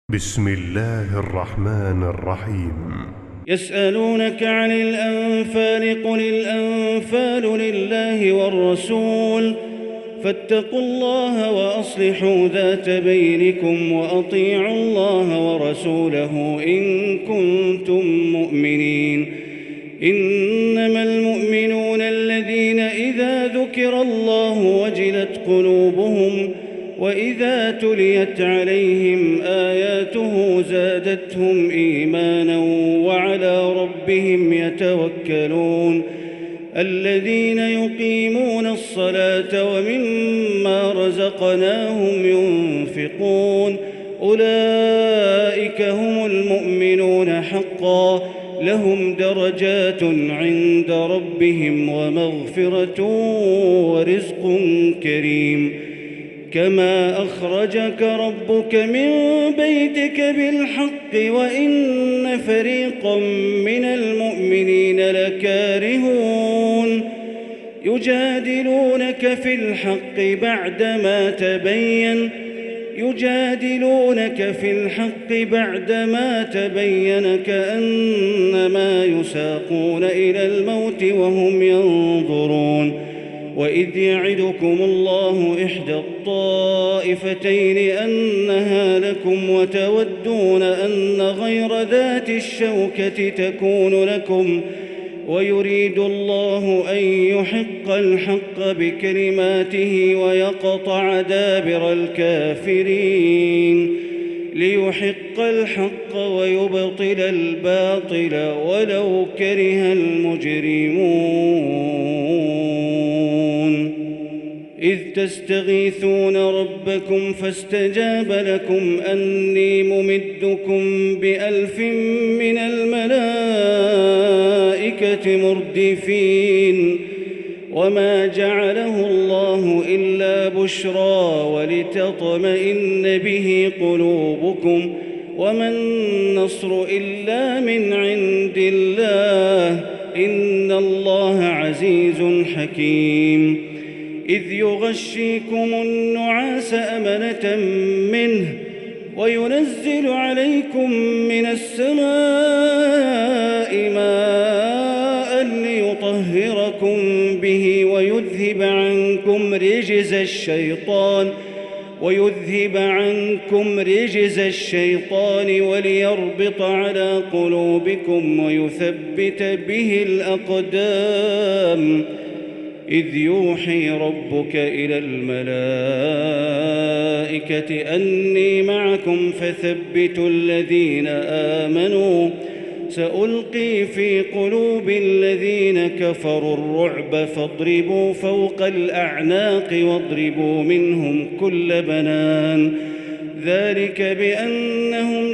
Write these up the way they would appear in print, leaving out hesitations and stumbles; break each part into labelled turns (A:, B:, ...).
A: بسم الله الرحمن الرحيم.
B: يسألونك عن الأنفال قل الأنفال لله والرسول فاتقوا الله وأصلحوا ذات بينكم وأطيعوا الله ورسوله إن كنتم مؤمنين. إنما المؤمنون الذين إذا ذكر الله وجلت قلوبهم وإذا تليت عليهم آياته زادتهم إيمانا وعلى ربهم يتوكلون. الذين يقيمون الصلاة ومما رزقناهم ينفقون أولئك هم المؤمنون حقا لهم درجات عند ربهم ومغفرة ورزق كريم. كما أخرجك ربك من بيتك بالحق وإن فريقا من المؤمنين لكارهون يجادلونك في الحق بعدما تبين كأنما يساقون إلى الموت وهم ينظرون. وإذ يعدكم الله إحدى الطائفتين أنها لكم وتودون أن غير ذات الشوكة تكون لكم ويريد الله أن يحق الحق بكلماته ويقطع دابر الكافرين ليحق الحق ويبطل الباطل ولو كره المجرمون. إذ تستغيثون ربكم فاستجاب لكم أني ممدكم ب1000 من الملائكة مردفين. وما جعله الله إلا بشرى ولتطمئن به قلوبكم وما النصر إلا من عند الله إن الله عزيز حكيم. إذ يغشيكم النعاس أمنة منه وينزل عليكم من السماء ماء ليطهركم به ويذهب عنكم رجز الشيطان وليربط على قلوبكم ويثبت به الأقدام. إذ يوحي ربك إلى الملائكة أني معكم فثبتوا الذين آمنوا سألقي في قلوب الذين كفروا الرعب فاضربوا فوق الأعناق واضربوا منهم كل بنان. ذلك بأنهم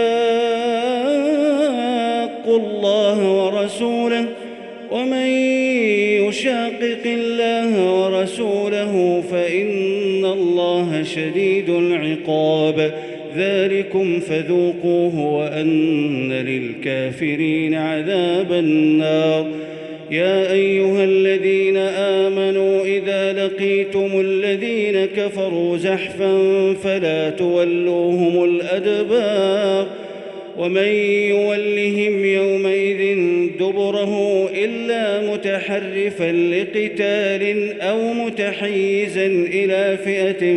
B: شاقوا الله ورسوله ومن يشاقق الله ورسوله فإن الله شديد العقاب. ذلكم فذوقوه وأن للكافرين عذاب النار. يا أيها الذين آمنوا إذا لقيتم الذين كفروا زحفا فلا تولوهم الأدبار. ومن يولهم يومئذ دبره إلا متحرفا لقتال أو متحيزا إلى فئة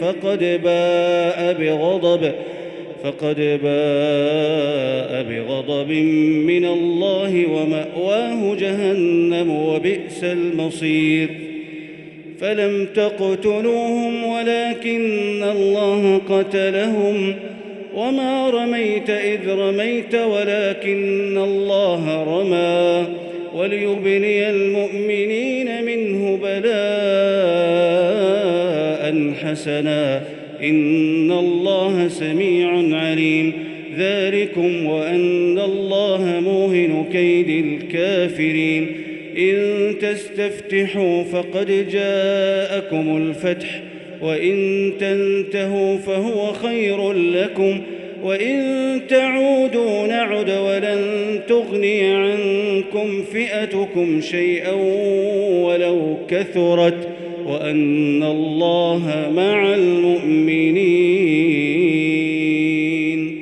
B: فقد باء بغضب من الله ومأواه جهنم وبئس المصير. فلم تقتلوهم ولكن الله قتلهم وما رميت إذ رميت ولكن الله رمى وليبلي المؤمنين منه بلاء حسنا إن الله سميع عليم. ذلكم وأن الله موهن كيد الكافرين. إن تستفتحوا فقد جاءكم الفتح وإن تنتهوا فهو خير لكم وإن تعودوا نعد ولن تغني عنكم فئتكم شيئا ولو كثرت وأن الله مع المؤمنين.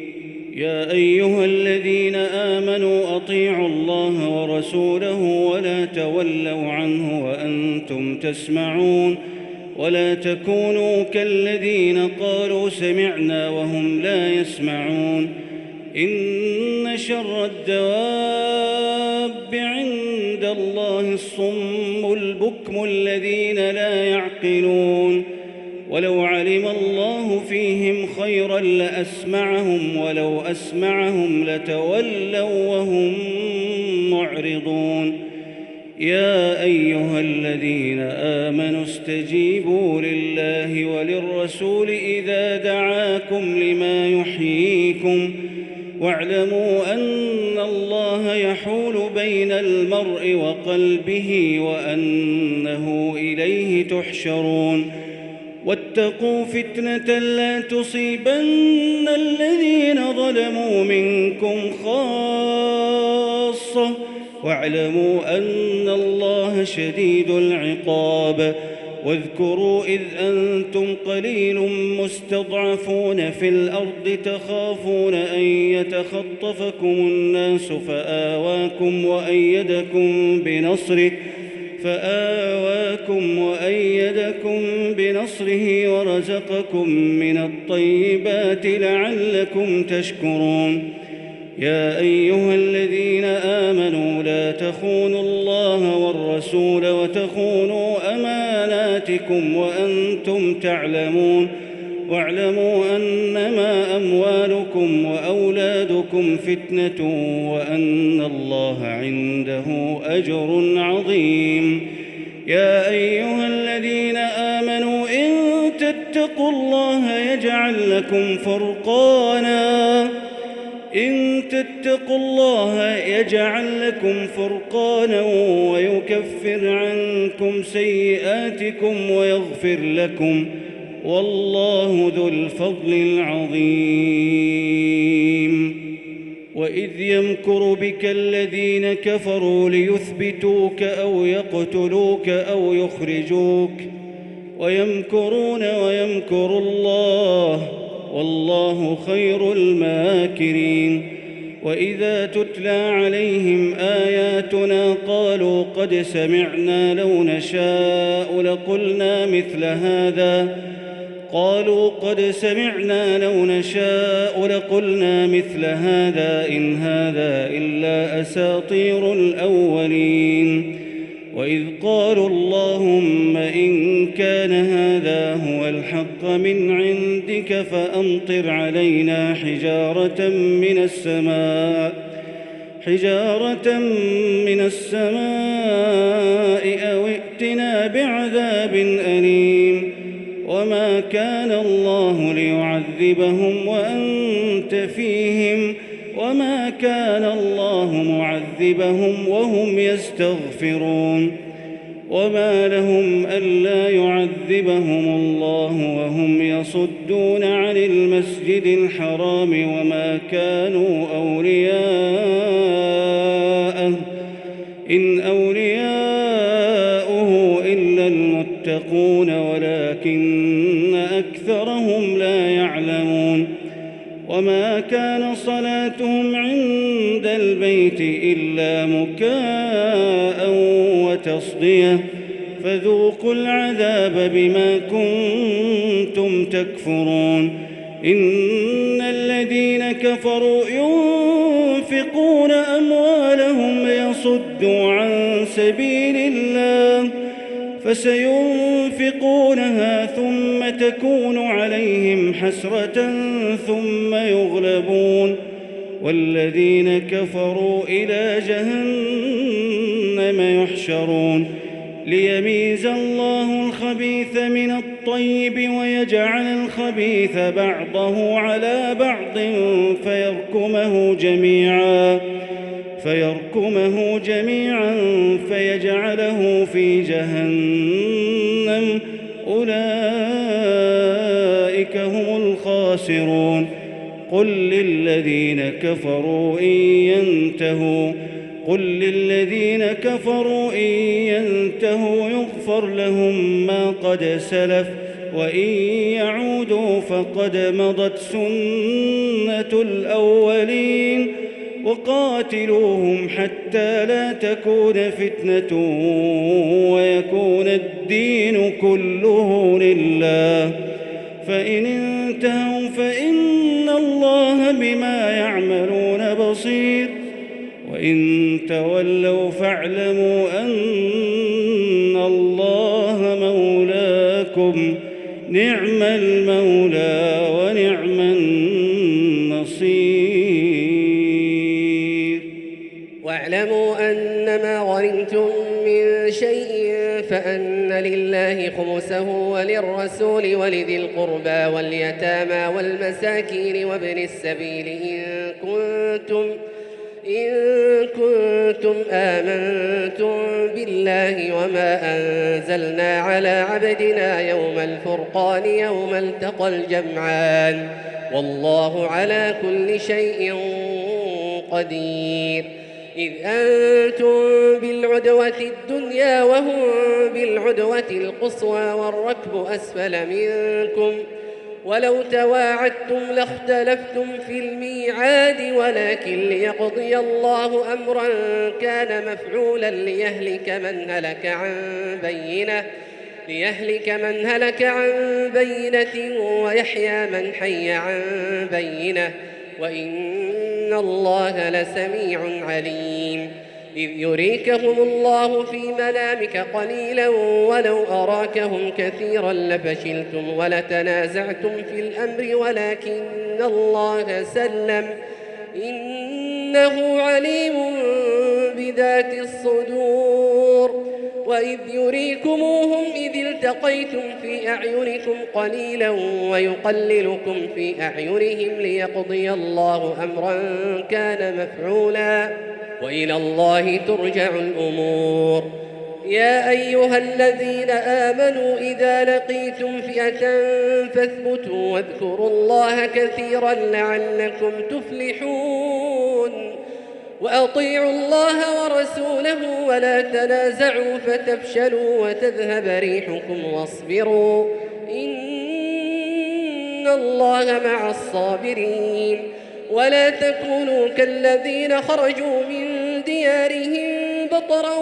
B: تسمعون ولا تكونوا كالذين قالوا سمعنا وهم لا يسمعون إن شر الدواب عند الله الصم البكم الذين لا يعقلون ولو علم الله فيهم خيرا لأسمعهم ولو أسمعهم لتولوا وهم معرضون يا أيها الذين آمنوا استجيبوا لله وللرسول إذا دعاكم لما يحييكم واعلموا أن الله يحول بين المرء وقلبه وأنه إليه تحشرون واتقوا فتنة لا تصيبن الذين ظلموا منكم خاصة واعلموا أن الله شديد العقاب واذكروا إذ أنتم قليل مستضعفون في الأرض تخافون أن يتخطفكم الناس فآواكم وأيدكم بنصره ورزقكم من الطيبات لعلكم تشكرون يا أيها الذين آمنوا لا تخونوا الله والرسول وتخونوا أماناتكم وأنتم تعلمون واعلموا أنما أموالكم وأولادكم فتنة وأن الله عنده أجر عظيم يا أيها الذين آمنوا إن تتقوا الله يجعل لكم فرقانا ويكفر عنكم سيئاتكم ويغفر لكم والله ذو الفضل العظيم وإذ يمكر بك الذين كفروا ليثبتوك أو يقتلوك أو يخرجوك ويمكرون ويمكر الله والله خير الماكرين وإذا تتلى عليهم آياتنا قالوا قد سمعنا لو نشاء لقلنا مثل هذا إن هذا إلا أساطير الأولين وإذ قالوا اللهم إن كان هذا هو الحق من عندك فأمطر علينا حجارة من السماء أو ائتنا بعذاب أليم وما كان الله ليعذبهم وأنت فيهم وما كان الله معذبهم وهم يستغفرون وما لهم ألا يعذبهم الله وهم يصدون عن المسجد الحرام وما كانوا أولياءه إن أولياؤه إلا المتقون ولكن أكثرهم لا يعلمون وما كان صلاتهم عند البيت إلا مكاء وتصدية فذوقوا العذاب بما كنتم تكفرون إن الذين كفروا ينفقون أموالهم ليصدوا عن سبيل الله فسينفقونها ثم تكون عليهم حسرة ثم يغلبون والذين كفروا إلى جهنم يحشرون ليميز الله الخبيث من الطيب ويجعل الخبيث بعضه على بعض فيركمه جميعا فيجعله في جهنم أولئك هم الخاسرون قل للذين كفروا إن ينتهوا يغفر لهم ما قد سلف وإن يعودوا فقد مضت سنة الأولين وقاتلوهم حتى لا تكون فتنة ويكون الدين كله لله، فإن انتهوا فإن الله بما يعملون بصير، وإن تولوا فاعلموا أن الله مولاكم، نعم المولى ونعم النصير.
C: واعلموا أنما غنمتم من شيء فأن لله خمسه وللرسول ولذي القربى واليتامى والمساكين وابن السبيل إن كنتم آمنتم بالله وما أنزلنا على عبدنا يوم الفرقان يوم التقى الجمعان، والله على كل شيء قدير. إذ أنتم بالعدوة الدنيا وهم بالعدوة القصوى والركب أسفل منكم، ولو تواعدتم لاختلفتم في الميعاد، ولكن ليقضي الله أمرا كان مفعولا ليهلك من هلك عن بينة ويحيى من حي عن بينة، وإن الله لسميع عليم. إذ يريكهم الله في منامك قليلا ولو أراكهم كثيرا لفشلتم ولتنازعتم في الأمر ولكن الله سلم، إنه عليم بذات الصدور. وإذ يريكموهم إذ التقيتم في أعينكم قليلا ويقللكم في أعينهم ليقضي الله أمرا كان مفعولا، وإلى الله ترجع الأمور. يا أيها الذين آمنوا إذا لقيتم فئة فاثبتوا واذكروا الله كثيرا لعلكم تفلحون، وأطيعوا الله ورسوله ولا تنازعوا فتفشلوا وتذهب ريحكم واصبروا إن الله مع الصابرين. ولا تكونوا كالذين خرجوا من ديارهم بطرا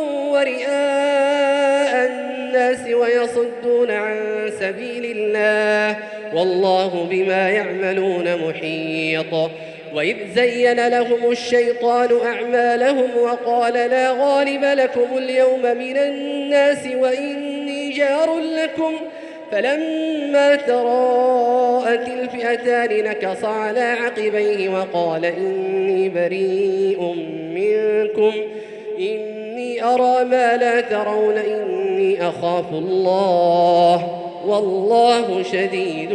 C: ورئاء الناس ويصدون عن سبيل الله، والله بما يعملون محيط. وإذ زين لهم الشيطان أعمالهم وقال لا غالب لكم اليوم من الناس وإني جار لكم، فلما تراءت الفئتان نكص على عقبيه وقال إني بريء منكم إني أرى ما لا ترون إني أخاف الله والله شديد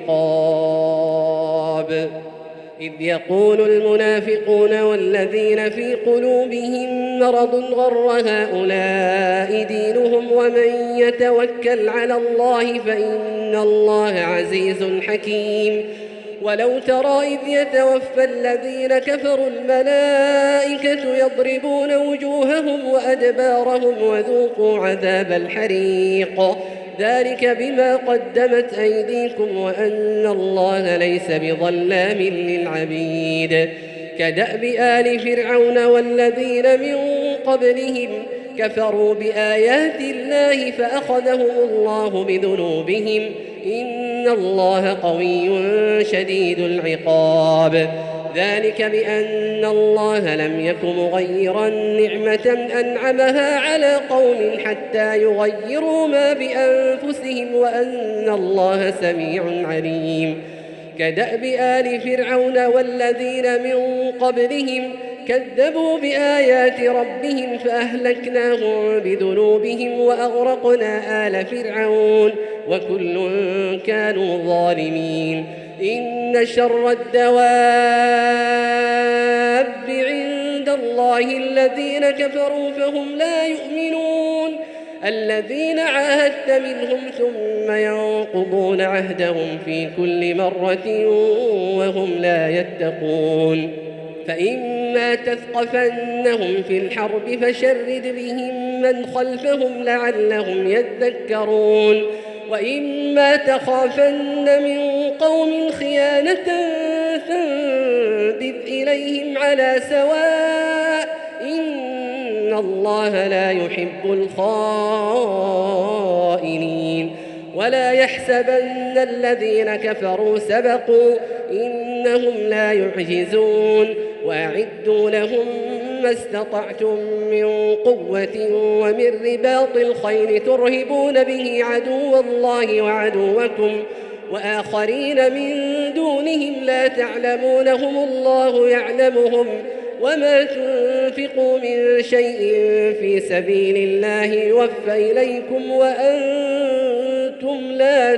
C: العقاب. إذ يقول المنافقون والذين في قلوبهم مرض غر هؤلاء دينهم ومن يتوكل على الله فإن الله عزيز حكيم. ولو ترى إذ يتوفى الذين كفروا الملائكة يضربون وجوههم وأدبارهم وذوقوا عذاب الحريق، ذلك بما قدمت أيديكم وأن الله ليس بظلام للعبيد. كدأب آل فرعون والذين من قبلهم كفروا بآيات الله فأخذهم الله بذنوبهم إن الله قوي شديد العقاب. ذلك بأن الله لم يك مغيرا نعمة أنعمها على قوم حتى يغيروا ما بأنفسهم وأن الله سميع عليم. كدأب آل فرعون والذين من قبلهم كذبوا بآيات ربهم فأهلكناهم بذنوبهم وأغرقنا آل فرعون وكل كانوا ظالمين. إن شر الدواب عند الله الذين كفروا فهم لا يؤمنون، الذين عاهدت منهم ثم ينقضون عهدهم في كل مرة وهم لا يتقون. فإما تثقفنهم في الحرب فشرد بهم من خلفهم لعلهم يذكرون، وإما تخافن من قوم خيانة فانبذ وانبذ إليهم على سواء إن الله لا يحب الخائنين ولا يحسبن الذين كفروا سبقوا إنهم لا يعجزون وأعدوا لهم ما استطعتم من قوة ومن رباط الخيل ترهبون به عدو الله وعدوكم وآخرين من دونهم لا تعلمونهم الله يعلمهم وما تنفقوا من شيء في سبيل الله يوفى إليكم وأنتم لا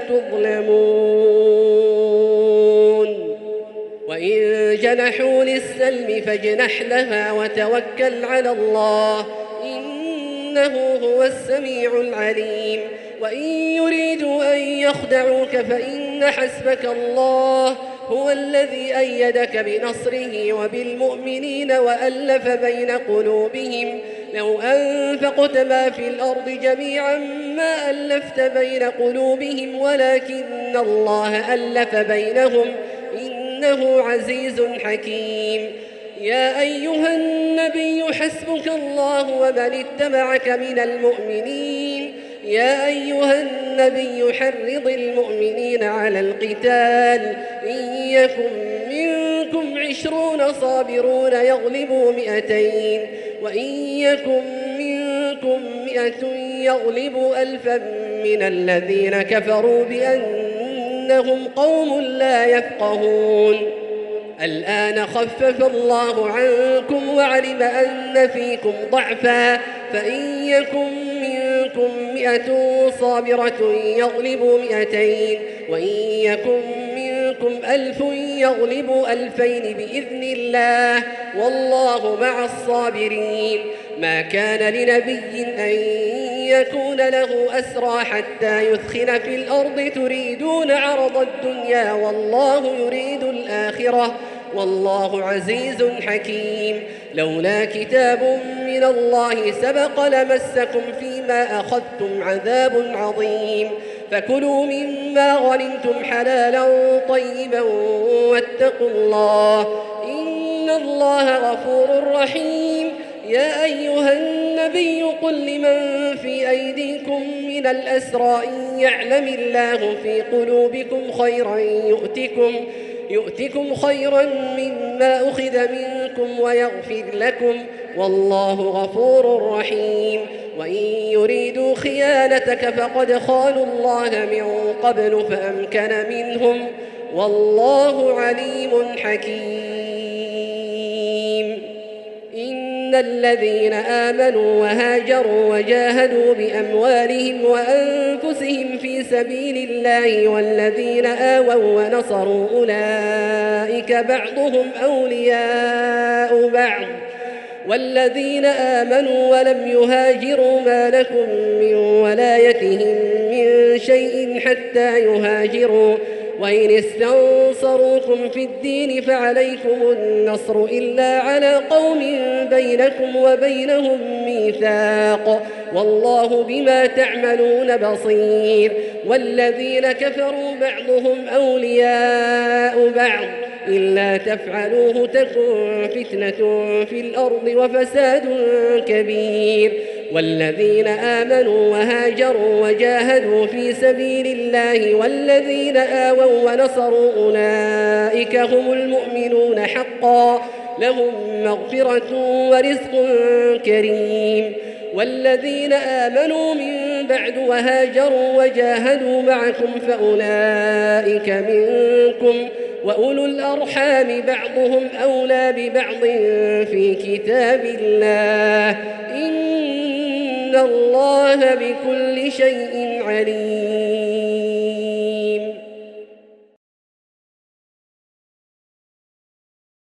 C: تظلمون وإن جنحوا للسلم فاجنح لها وتوكل على الله إنه هو السميع العليم وإن يريدوا أن يخدعوك فإن حسبك الله هو الذي أيدك بنصره وبالمؤمنين وألف بين قلوبهم لو أنفقت ما في الأرض جميعا ما ألفت بين قلوبهم ولكن الله ألف بينهم إنه عزيز حكيم يا أيها النبي حسبك الله ومن اتبعك من المؤمنين يا أيها النبي حرض المؤمنين على القتال إن يكن منكم 20 صابرون يغلبوا 200 وإن يكن منكم 100 يغلبوا 1000 من الذين كفروا بأنهم قوم لا يفقهون الآن خفف الله عنكم وعلم أن فيكم ضعفا فإن يكن منكم 100 صابرة يغلبوا 200 وإن يكن منكم 1000 يغلبوا 2000 بإذن الله والله مع الصابرين ما كان لنبي أن يكون له أسرى حتى يثخن في الأرض تريدون عرض الدنيا والله يريد الآخرة والله عزيز حكيم لولا كتاب من الله سبق لمسكم فيما أخذتم عذاب عظيم فكلوا مما غنمتم حلالا طيبا واتقوا الله إن الله غفور رحيم يا أيها النبي قل لمن في أيديكم من الأسرى إن يعلم الله في قلوبكم خيرا يؤتكم خيرا مما أخذ منكم ويغفر لكم والله غفور رحيم وإن يريدوا خيانتك فقد خانوا الله من قبل فأمكن منهم والله عليم حكيم إن الذين آمنوا وهاجروا وجاهدوا بأموالهم وأنفسهم في سبيل الله والذين آووا ونصروا أولئك بعضهم أولياء بعض والذين آمنوا ولم يهاجروا ما لكم من ولايتهم من شيء حتى يهاجروا وإن استنصروكم في الدين فعليكم النصر إلا على قوم بينكم وبينهم ميثاق والله بما تعملون بصير والذين كفروا بعضهم أولياء بعض إلا تفعلوه تكن فتنة في الأرض وفساد كبير والذين آمنوا وهاجروا وجاهدوا في سبيل الله والذين آووا ونصروا أولئك هم المؤمنون حقا لهم مغفرة ورزق كريم والذين آمنوا من بعد وهاجروا وجاهدوا معكم فأولئك منكم وأولو الأرحام بعضهم أولى ببعض في كتاب الله إن الله بكل شيء عليم